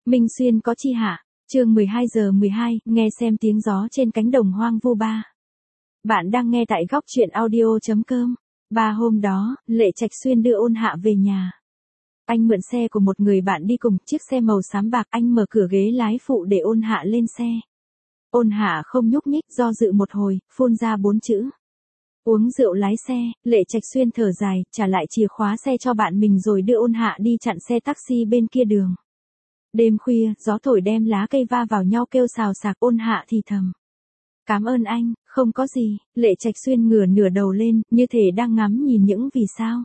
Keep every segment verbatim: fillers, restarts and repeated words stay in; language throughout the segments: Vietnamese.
Minh Xuyên có chi hạ, chương mười hai giờ mười hai, nghe xem tiếng gió trên cánh đồng hoang vu ba. Bạn đang nghe tại góc truyện audio chấm com. Ba hôm đó, Lệ Trạch Xuyên đưa Ôn Hạ về nhà. Anh mượn xe của một người bạn đi cùng, chiếc xe màu xám bạc, anh mở cửa ghế lái phụ để Ôn Hạ lên xe. Ôn Hạ không nhúc nhích, do dự một hồi, phun ra bốn chữ. Uống rượu lái xe. Lệ Trạch Xuyên thở dài, trả lại chìa khóa xe cho bạn mình rồi đưa Ôn Hạ đi chặn xe taxi bên kia đường. Đêm khuya, gió thổi đem lá cây va vào nhau kêu xào xạc. Ôn Hạ thì thầm. Cảm ơn anh, không có gì. Lệ Trạch Xuyên ngửa nửa đầu lên, như thể đang ngắm nhìn những vì sao.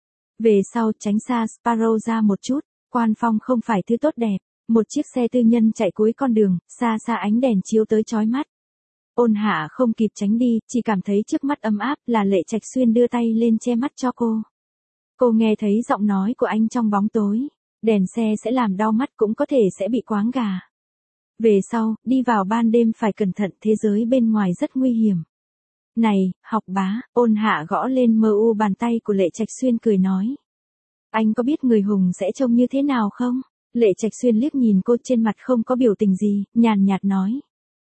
Về sau, tránh xa Sparrow ra một chút, Quan Phong không phải thứ tốt đẹp. Một chiếc xe tư nhân chạy cuối con đường, xa xa ánh đèn chiếu tới chói mắt. Ôn Hạ không kịp tránh đi, chỉ cảm thấy trước mắt ấm áp, là Lệ Trạch Xuyên đưa tay lên che mắt cho cô. Cô nghe thấy giọng nói của anh trong bóng tối. Đèn xe sẽ làm đau mắt, cũng có thể sẽ bị quáng gà. Về sau, đi vào ban đêm phải cẩn thận, thế giới bên ngoài rất nguy hiểm. Này, học bá. Ôn Hạ gõ lên mờ u bàn tay của Lệ Trạch Xuyên cười nói. Anh có biết người hùng sẽ trông như thế nào không? Lệ Trạch Xuyên liếc nhìn cô, trên mặt không có biểu tình gì, nhàn nhạt nói.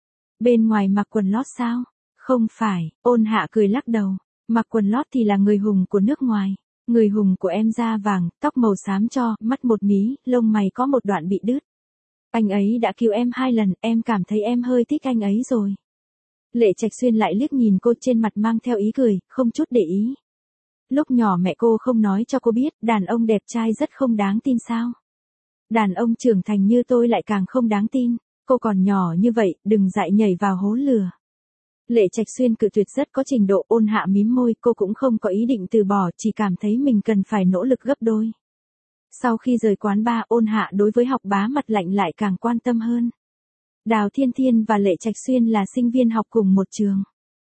Bên ngoài mặc quần lót sao? Không phải. Ôn Hạ cười lắc đầu. Mặc quần lót thì là người hùng của nước ngoài. Người hùng của em da vàng, tóc màu xám cho, mắt một mí, lông mày có một đoạn bị đứt. Anh ấy đã cứu em hai lần, em cảm thấy em hơi thích anh ấy rồi. Lệ Trạch Xuyên lại liếc nhìn cô, trên mặt mang theo ý cười, không chút để ý. Lúc nhỏ mẹ cô không nói cho cô biết, đàn ông đẹp trai rất không đáng tin sao? Đàn ông trưởng thành như tôi lại càng không đáng tin. Cô còn nhỏ như vậy, đừng dại nhảy vào hố lửa. Lệ Trạch Xuyên cự tuyệt rất có trình độ. Ôn Hạ mím môi, cô cũng không có ý định từ bỏ, chỉ cảm thấy mình cần phải nỗ lực gấp đôi. Sau khi rời quán bar, Ôn Hạ đối với học bá mặt lạnh lại càng quan tâm hơn. Đào Thiên Thiên và Lệ Trạch Xuyên là sinh viên học cùng một trường.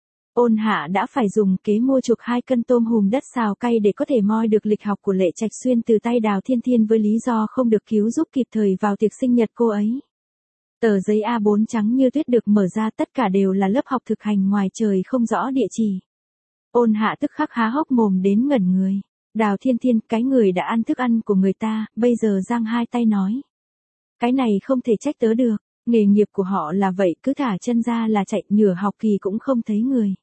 Ôn Hạ đã phải dùng kế mua chuộc hai cân tôm hùm đất xào cay để có thể moi được lịch học của Lệ Trạch Xuyên từ tay Đào Thiên Thiên với lý do không được cứu giúp kịp thời vào tiệc sinh nhật cô ấy. Tờ giấy A bốn trắng như tuyết được mở ra, tất cả đều là lớp học thực hành ngoài trời không rõ địa chỉ. Ôn Hạ tức khắc há hốc mồm đến ngẩn người. Đào Thiên Thiên, cái người đã ăn thức ăn của người ta, bây giờ giang hai tay nói. Cái này không thể trách tớ được, nghề nghiệp của họ là vậy, cứ thả chân ra là chạy, nửa học kỳ cũng không thấy người.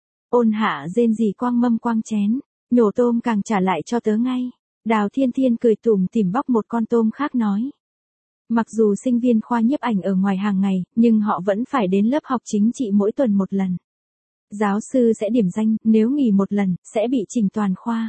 Ôn Hạ rên rỉ quang mâm quang chén, nhổ tôm càng trả lại cho tớ ngay. Đào Thiên Thiên cười tủm tỉm bóc một con tôm khác nói. Mặc dù sinh viên khoa nhiếp ảnh ở ngoài hàng ngày, nhưng họ vẫn phải đến lớp học chính trị mỗi tuần một lần. Giáo sư sẽ điểm danh, nếu nghỉ một lần, sẽ bị chỉnh toàn khoa.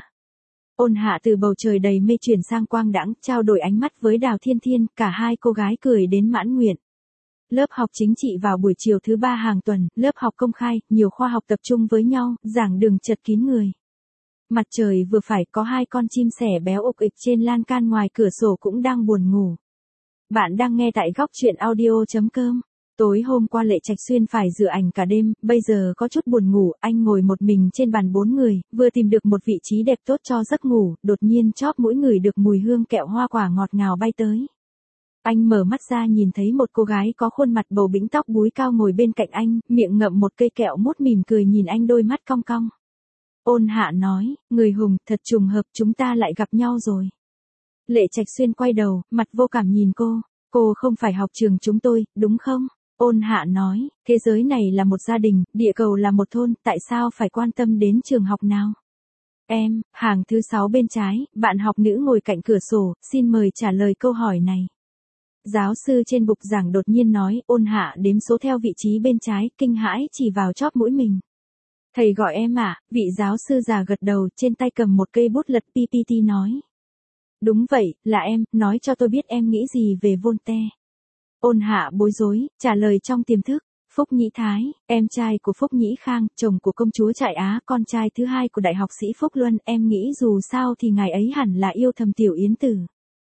Ôn Hạ từ bầu trời đầy mây chuyển sang quang đãng, trao đổi ánh mắt với Đào Thiên Thiên, cả hai cô gái cười đến mãn nguyện. Lớp học chính trị vào buổi chiều thứ ba hàng tuần, lớp học công khai, nhiều khoa học tập trung với nhau, giảng đường chật kín người. Mặt trời vừa phải, có hai con chim sẻ béo ục ịch trên lan can ngoài cửa sổ cũng đang buồn ngủ. Bạn đang nghe tại góc truyện audio chấm com. Tối hôm qua Lệ Trạch Xuyên phải rửa ảnh cả đêm, bây giờ có chút buồn ngủ, anh ngồi một mình trên bàn bốn người, vừa tìm được một vị trí đẹp tốt cho giấc ngủ, đột nhiên chóp mũi ngửi được mùi hương kẹo hoa quả ngọt ngào bay tới. Anh mở mắt ra nhìn thấy một cô gái có khuôn mặt bầu bĩnh tóc búi cao ngồi bên cạnh anh, miệng ngậm một cây kẹo mút mỉm cười nhìn anh đôi mắt cong cong. Ôn Hạ nói, người hùng, thật trùng hợp chúng ta lại gặp nhau rồi. Lệ Trạch Xuyên quay đầu, mặt vô cảm nhìn cô, cô không phải học trường chúng tôi, đúng không? Ôn Hạ nói, thế giới này là một gia đình, địa cầu là một thôn, tại sao phải quan tâm đến trường học nào? Em, hàng thứ sáu bên trái, bạn học nữ ngồi cạnh cửa sổ, xin mời trả lời câu hỏi này. Giáo sư trên bục giảng đột nhiên nói. Ôn Hạ đếm số theo vị trí bên trái, kinh hãi chỉ vào chóp mũi mình. Thầy gọi em à? Vị giáo sư già gật đầu, trên tay cầm một cây bút lật pê pê tê nói. Đúng vậy, là em, nói cho tôi biết em nghĩ gì về Voltaire. Ôn Hạ bối rối, trả lời trong tiềm thức. Phúc Nhĩ Thái, em trai của Phúc Nhĩ Khang, chồng của công chúa Trại Á, con trai thứ hai của đại học sĩ Phúc Luân, em nghĩ dù sao thì ngài ấy hẳn là yêu thầm tiểu yến tử.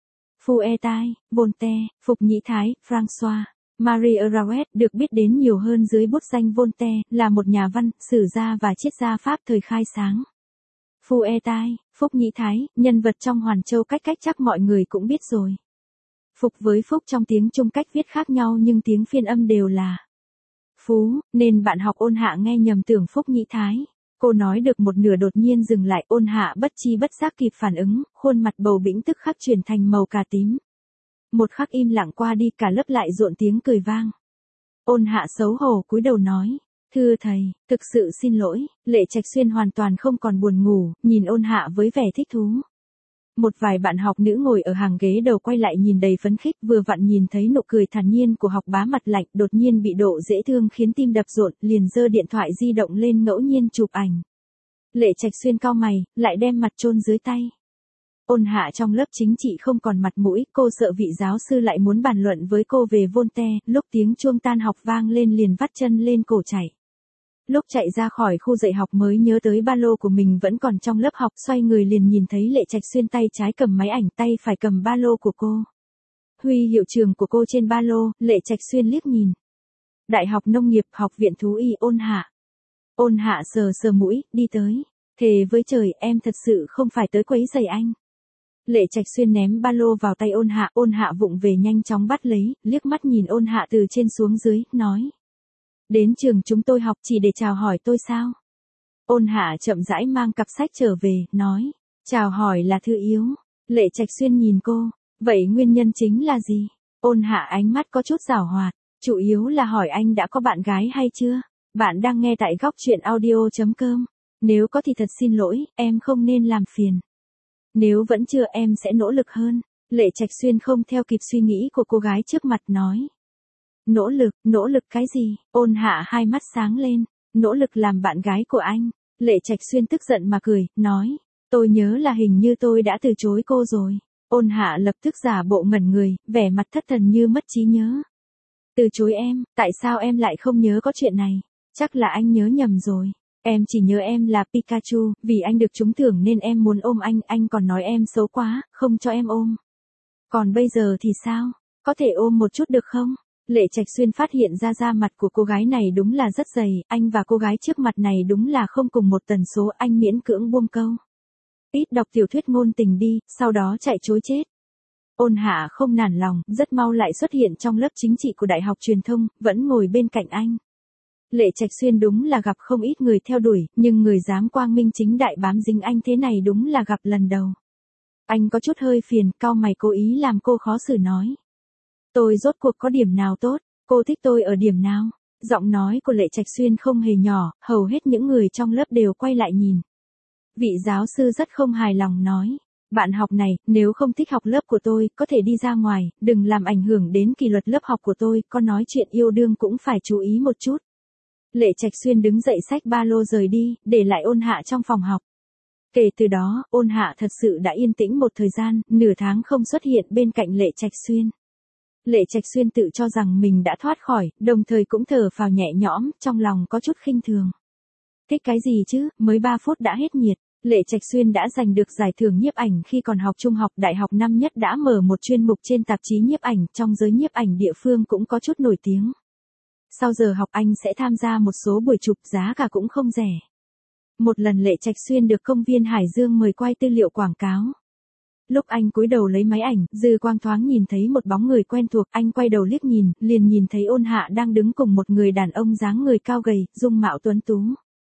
Fouetai, Voltaire, Phục Nhĩ Thái, François, Marie Rauet được biết đến nhiều hơn dưới bút danh Voltaire, là một nhà văn, sử gia và triết gia Pháp thời khai sáng. Fouetai, Phúc Nhĩ Thái, nhân vật trong Hoàn Châu cách cách chắc mọi người cũng biết rồi. Phục với Phúc trong tiếng Trung cách viết khác nhau nhưng tiếng phiên âm đều là Phú, nên bạn học Ôn Hạ nghe nhầm tưởng Phúc Nhĩ Thái. Cô nói được một nửa đột nhiên dừng lại. Ôn Hạ bất chi bất giác kịp phản ứng, khuôn mặt bầu bĩnh tức khắc chuyển thành màu cà tím. Một khắc im lặng qua đi, cả lớp lại rộn tiếng cười vang. Ôn Hạ xấu hổ cúi đầu nói, thưa thầy, thực sự xin lỗi. Lệ Trạch Xuyên hoàn toàn không còn buồn ngủ, nhìn Ôn Hạ với vẻ thích thú. Một vài bạn học nữ ngồi ở hàng ghế đầu quay lại nhìn đầy phấn khích, vừa vặn nhìn thấy nụ cười thản nhiên của học bá mặt lạnh, đột nhiên bị độ dễ thương khiến tim đập rộn, liền giơ điện thoại di động lên ngẫu nhiên chụp ảnh. Lệ Trạch Xuyên cau mày, lại đem mặt chôn dưới tay. Ôn Hạ trong lớp chính trị không còn mặt mũi, cô sợ vị giáo sư lại muốn bàn luận với cô về Voltaire, lúc tiếng chuông tan học vang lên liền vắt chân lên cổ chạy. Lúc chạy ra khỏi khu dạy học mới nhớ tới ba lô của mình vẫn còn trong lớp học, xoay người liền nhìn thấy Lệ Trạch Xuyên tay trái cầm máy ảnh, tay phải cầm ba lô của cô. Huy hiệu trường của cô trên ba lô, Lệ Trạch Xuyên liếc nhìn. Đại học Nông nghiệp, Học viện Thú y Ôn Hạ. Ôn Hạ sờ sờ mũi, đi tới. Thề với trời, em thật sự không phải tới quấy rầy anh. Lệ Trạch Xuyên ném ba lô vào tay Ôn Hạ, Ôn Hạ vụng về nhanh chóng bắt lấy, liếc mắt nhìn Ôn Hạ từ trên xuống dưới, nói. Đến trường chúng tôi học chỉ để chào hỏi tôi sao? Ôn Hạ chậm rãi mang cặp sách trở về, nói. Chào hỏi là thư yếu. Lệ Trạch Xuyên nhìn cô. Vậy nguyên nhân chính là gì? Ôn Hạ ánh mắt có chút giảo hoạt. Chủ yếu là hỏi anh đã có bạn gái hay chưa? Bạn đang nghe tại góc truyện audio chấm com. Nếu có thì thật xin lỗi, em không nên làm phiền. Nếu vẫn chưa em sẽ nỗ lực hơn. Lệ Trạch Xuyên không theo kịp suy nghĩ của cô gái trước mặt nói. Nỗ lực, nỗ lực cái gì? Ôn Hạ hai mắt sáng lên. Nỗ lực làm bạn gái của anh. Lệ Trạch Xuyên tức giận mà cười, nói. Tôi nhớ là hình như tôi đã từ chối cô rồi. Ôn Hạ lập tức giả bộ ngẩn người, vẻ mặt thất thần như mất trí nhớ. Từ chối em, tại sao em lại không nhớ có chuyện này? Chắc là anh nhớ nhầm rồi. Em chỉ nhớ em là Pikachu, vì anh được trúng thưởng nên em muốn ôm anh, anh còn nói em xấu quá, không cho em ôm. Còn bây giờ thì sao? Có thể ôm một chút được không? Lệ Trạch Xuyên phát hiện ra da mặt của cô gái này đúng là rất dày, anh và cô gái trước mặt này đúng là không cùng một tần số, anh miễn cưỡng buông câu. Ít đọc tiểu thuyết ngôn tình đi, sau đó chạy chối chết. Ôn Hạ không nản lòng, rất mau lại xuất hiện trong lớp chính trị của Đại học Truyền thông, vẫn ngồi bên cạnh anh. Lệ Trạch Xuyên đúng là gặp không ít người theo đuổi, nhưng người dám quang minh chính đại bám dính anh thế này đúng là gặp lần đầu. Anh có chút hơi phiền, cau mày cố ý làm cô khó xử nói. Tôi rốt cuộc có điểm nào tốt, cô thích tôi ở điểm nào? Giọng nói của Lệ Trạch Xuyên không hề nhỏ, hầu hết những người trong lớp đều quay lại nhìn. Vị giáo sư rất không hài lòng nói. Bạn học này, nếu không thích học lớp của tôi, có thể đi ra ngoài, đừng làm ảnh hưởng đến kỷ luật lớp học của tôi, có nói chuyện yêu đương cũng phải chú ý một chút. Lệ Trạch Xuyên đứng dậy xách ba lô rời đi, để lại Ôn Hạ trong phòng học. Kể từ đó, Ôn Hạ thật sự đã yên tĩnh một thời gian, nửa tháng không xuất hiện bên cạnh Lệ Trạch Xuyên. Lệ Trạch Xuyên tự cho rằng mình đã thoát khỏi, đồng thời cũng thở phào nhẹ nhõm, trong lòng có chút khinh thường. Thích cái gì chứ, mới ba phút đã hết nhiệt. Lệ Trạch Xuyên đã giành được giải thưởng nhiếp ảnh khi còn học trung học, đại học năm nhất đã mở một chuyên mục trên tạp chí nhiếp ảnh, trong giới nhiếp ảnh địa phương cũng có chút nổi tiếng. Sau giờ học anh sẽ tham gia một số buổi chụp, giá cả cũng không rẻ. Một lần Lệ Trạch Xuyên được công viên Hải Dương mời quay tư liệu quảng cáo. Lúc anh cúi đầu lấy máy ảnh, dư quang thoáng nhìn thấy một bóng người quen thuộc, anh quay đầu liếc nhìn, liền nhìn thấy Ôn Hạ đang đứng cùng một người đàn ông dáng người cao gầy, dung mạo tuấn tú.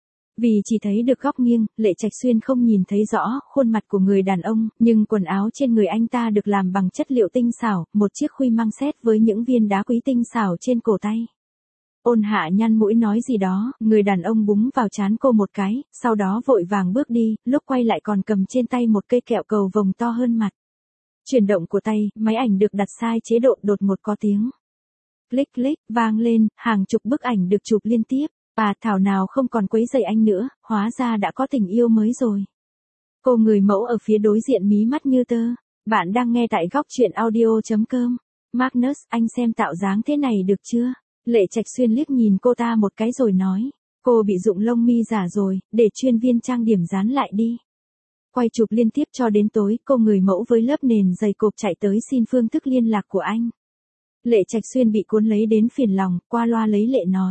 Vì chỉ thấy được góc nghiêng, Lệ Trạch Xuyên không nhìn thấy rõ khuôn mặt của người đàn ông, nhưng quần áo trên người anh ta được làm bằng chất liệu tinh xảo, một chiếc khuy mang xét với những viên đá quý tinh xảo trên cổ tay. Ôn Hạ nhăn mũi nói gì đó, người đàn ông búng vào trán cô một cái, sau đó vội vàng bước đi, lúc quay lại còn cầm trên tay một cây kẹo cầu vồng to hơn mặt. Chuyển động của tay, máy ảnh được đặt sai chế độ, đột một có tiếng. Click click, vang lên, hàng chục bức ảnh được chụp liên tiếp. Bà thảo nào không còn quấy rầy anh nữa, hóa ra đã có tình yêu mới rồi. Cô người mẫu ở phía đối diện mí mắt như tơ. Bạn đang nghe tại góc truyện audio chấm com. Magnus, anh xem tạo dáng thế này được chưa? Lệ Trạch Xuyên liếc nhìn cô ta một cái rồi nói. Cô bị rụng lông mi giả rồi, để chuyên viên trang điểm dán lại đi. Quay chụp liên tiếp cho đến tối, cô người mẫu với lớp nền dày cộp chạy tới xin phương thức liên lạc của anh. Lệ Trạch Xuyên bị cuốn lấy đến phiền lòng, qua loa lấy lệ nói.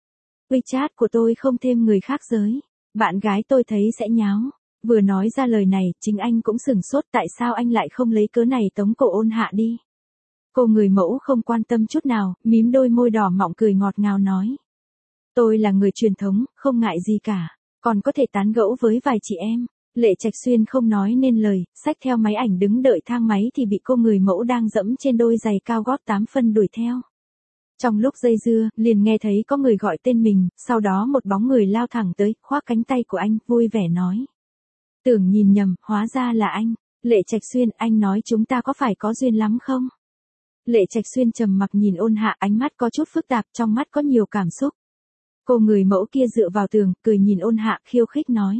WeChat của tôi không thêm người khác giới. Bạn gái tôi thấy sẽ nháo. Vừa nói ra lời này, chính anh cũng sửng sốt, tại sao anh lại không lấy cớ này tống cổ Ôn Hạ đi. Cô người mẫu không quan tâm chút nào, mím đôi môi đỏ mọng cười ngọt ngào nói. Tôi là người truyền thống, không ngại gì cả, còn có thể tán gẫu với vài chị em. Lệ Trạch Xuyên không nói nên lời, xách theo máy ảnh đứng đợi thang máy thì bị cô người mẫu đang dẫm trên đôi giày cao gót tám phân đuổi theo. Trong lúc dây dưa, liền nghe thấy có người gọi tên mình, sau đó một bóng người lao thẳng tới, khoác cánh tay của anh, vui vẻ nói. Tưởng nhìn nhầm, hóa ra là anh. Lệ Trạch Xuyên, anh nói chúng ta có phải có duyên lắm không? Lệ Trạch Xuyên trầm mặc nhìn Ôn Hạ, ánh mắt có chút phức tạp, trong mắt có nhiều cảm xúc. Cô người mẫu kia dựa vào tường, cười nhìn Ôn Hạ, khiêu khích nói.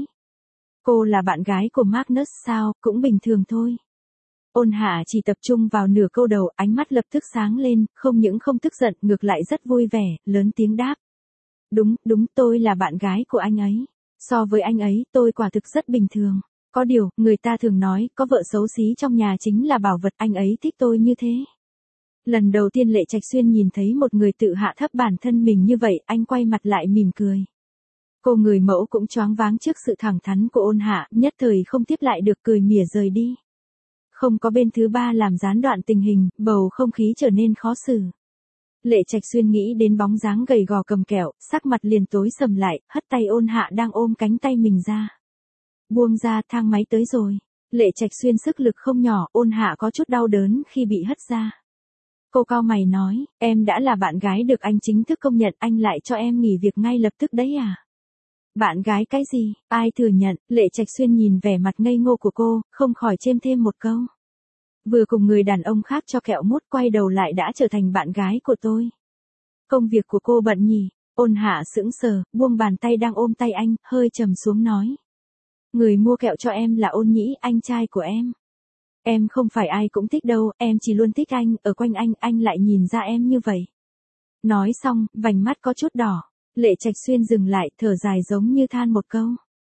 Cô là bạn gái của Magnus sao, cũng bình thường thôi. Ôn Hạ chỉ tập trung vào nửa câu đầu, ánh mắt lập tức sáng lên, không những không tức giận, ngược lại rất vui vẻ, lớn tiếng đáp. Đúng, đúng, tôi là bạn gái của anh ấy. So với anh ấy, tôi quả thực rất bình thường. Có điều, người ta thường nói, có vợ xấu xí trong nhà chính là bảo vật, anh ấy thích tôi như thế. Lần đầu tiên Lệ Trạch Xuyên nhìn thấy một người tự hạ thấp bản thân mình như vậy, anh quay mặt lại mỉm cười. Cô người mẫu cũng choáng váng trước sự thẳng thắn của Ôn Hạ, nhất thời không tiếp lại được, cười mỉa rời đi. Không có bên thứ ba làm gián đoạn tình hình, bầu không khí trở nên khó xử. Lệ Trạch Xuyên nghĩ đến bóng dáng gầy gò cầm kẹo, sắc mặt liền tối sầm lại, hất tay Ôn Hạ đang ôm cánh tay mình ra. Buông ra, thang máy tới rồi. Lệ Trạch Xuyên sức lực không nhỏ, Ôn Hạ có chút đau đớn khi bị hất ra. Cô cau mày nói, em đã là bạn gái được anh chính thức công nhận, anh lại cho em nghỉ việc ngay lập tức đấy à? Bạn gái cái gì, ai thừa nhận? Lệ Trạch Xuyên nhìn vẻ mặt ngây ngô của cô, không khỏi chêm thêm một câu. Vừa cùng người đàn ông khác cho kẹo mút, quay đầu lại đã trở thành bạn gái của tôi. Công việc của cô bận nhỉ? Ôn Hạ sững sờ, buông bàn tay đang ôm tay anh, hơi trầm xuống nói. Người mua kẹo cho em là Ôn Nhĩ, anh trai của em. Em không phải ai cũng thích đâu, em chỉ luôn thích anh, ở quanh anh, anh lại nhìn ra em như vậy. Nói xong, vành mắt có chút đỏ. Lệ Trạch Xuyên dừng lại, thở dài giống như than một câu.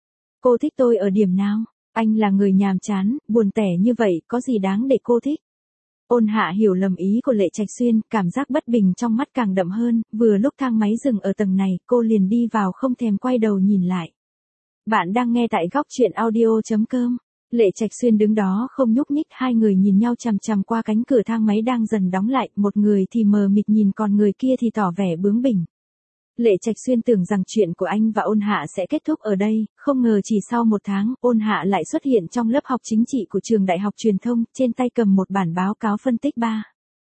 Cô thích tôi ở điểm nào? Anh là người nhàm chán, buồn tẻ như vậy, có gì đáng để cô thích? Ôn Hạ hiểu lầm ý của Lệ Trạch Xuyên, cảm giác bất bình trong mắt càng đậm hơn, vừa lúc thang máy dừng ở tầng này, cô liền đi vào không thèm quay đầu nhìn lại. Bạn đang nghe tại góc truyện audio chấm com. Lệ Trạch Xuyên đứng đó không nhúc nhích, hai người nhìn nhau chằm chằm qua cánh cửa thang máy đang dần đóng lại, một người thì mờ mịt nhìn còn người kia thì tỏ vẻ bướng bỉnh. Lệ Trạch Xuyên tưởng rằng chuyện của anh và Ôn Hạ sẽ kết thúc ở đây, không ngờ chỉ sau một tháng, Ôn Hạ lại xuất hiện trong lớp học chính trị của trường đại học truyền thông, trên tay cầm một bản báo cáo phân tích ba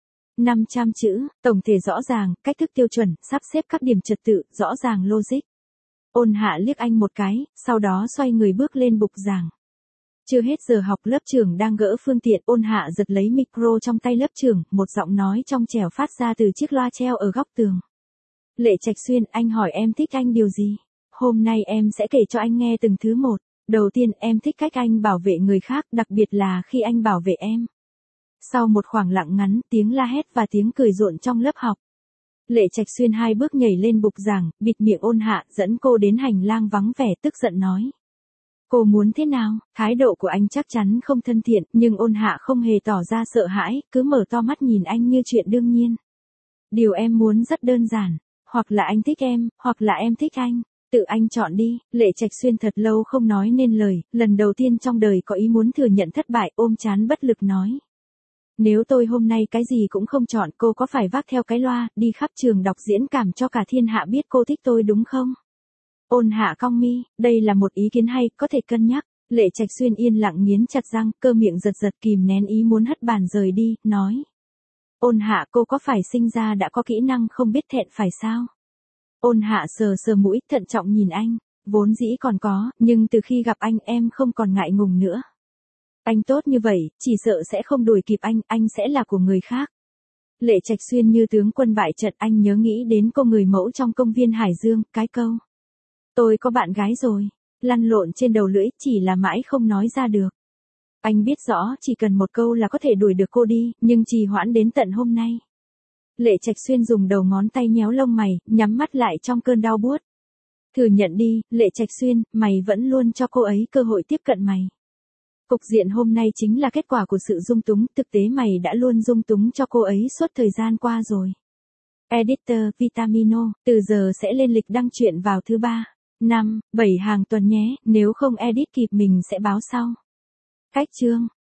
năm trăm chữ, tổng thể rõ ràng, cách thức tiêu chuẩn, sắp xếp các điểm trật tự, rõ ràng logic. Ôn Hạ liếc anh một cái, sau đó xoay người bước lên bục giảng. Chưa hết giờ học, lớp trưởng đang gỡ phương tiện, Ôn Hạ giật lấy micro trong tay lớp trưởng, một giọng nói trong trẻo phát ra từ chiếc loa treo ở góc tường. Lệ Trạch Xuyên, anh hỏi em thích anh điều gì? Hôm nay em sẽ kể cho anh nghe từng thứ một. Đầu tiên, em thích cách anh bảo vệ người khác, đặc biệt là khi anh bảo vệ em. Sau một khoảng lặng ngắn, tiếng la hét và tiếng cười rộn trong lớp học. Lệ Trạch Xuyên hai bước nhảy lên bục giảng, bịt miệng Ôn Hạ, dẫn cô đến hành lang vắng vẻ, tức giận nói. Cô muốn thế nào? Thái độ của anh chắc chắn không thân thiện, nhưng Ôn Hạ không hề tỏ ra sợ hãi, cứ mở to mắt nhìn anh như chuyện đương nhiên. Điều em muốn rất đơn giản. Hoặc là anh thích em, hoặc là em thích anh. Tự anh chọn đi. Lệ Trạch Xuyên thật lâu không nói nên lời, lần đầu tiên trong đời có ý muốn thừa nhận thất bại, ôm chán bất lực nói. Nếu tôi hôm nay cái gì cũng không chọn, cô có phải vác theo cái loa, đi khắp trường đọc diễn cảm cho cả thiên hạ biết cô thích tôi đúng không? Ôn Hạ cong mi, đây là một ý kiến hay, có thể cân nhắc. Lệ Trạch Xuyên yên lặng nghiến chặt răng, cơ miệng giật giật kìm nén ý muốn hất bàn rời đi, nói. Ôn Hạ, cô có phải sinh ra đã có kỹ năng không biết thẹn phải sao? Ôn Hạ sờ sờ mũi, thận trọng nhìn anh, vốn dĩ còn có, nhưng từ khi gặp anh em không còn ngại ngùng nữa. Anh tốt như vậy, chỉ sợ sẽ không đuổi kịp anh, anh sẽ là của người khác. Lệ Trạch Xuyên như tướng quân bại trận, anh nhớ nghĩ đến cô người mẫu trong công viên Hải Dương, cái câu. Tôi có bạn gái rồi, lăn lộn trên đầu lưỡi, chỉ là mãi không nói ra được. Anh biết rõ chỉ cần một câu là có thể đuổi được cô đi, nhưng trì hoãn đến tận hôm nay. Lệ Trạch Xuyên dùng đầu ngón tay nhéo lông mày, nhắm mắt lại trong cơn đau buốt. Thừa nhận đi, Lệ Trạch Xuyên, mày vẫn luôn cho cô ấy cơ hội tiếp cận mày. Cục diện hôm nay chính là kết quả của sự dung túng, thực tế mày đã luôn dung túng cho cô ấy suốt thời gian qua rồi. Editor Vitamino, từ giờ sẽ lên lịch đăng truyện vào thứ ba, năm, bảy hàng tuần nhé, nếu không edit kịp mình sẽ báo sau. Cách chương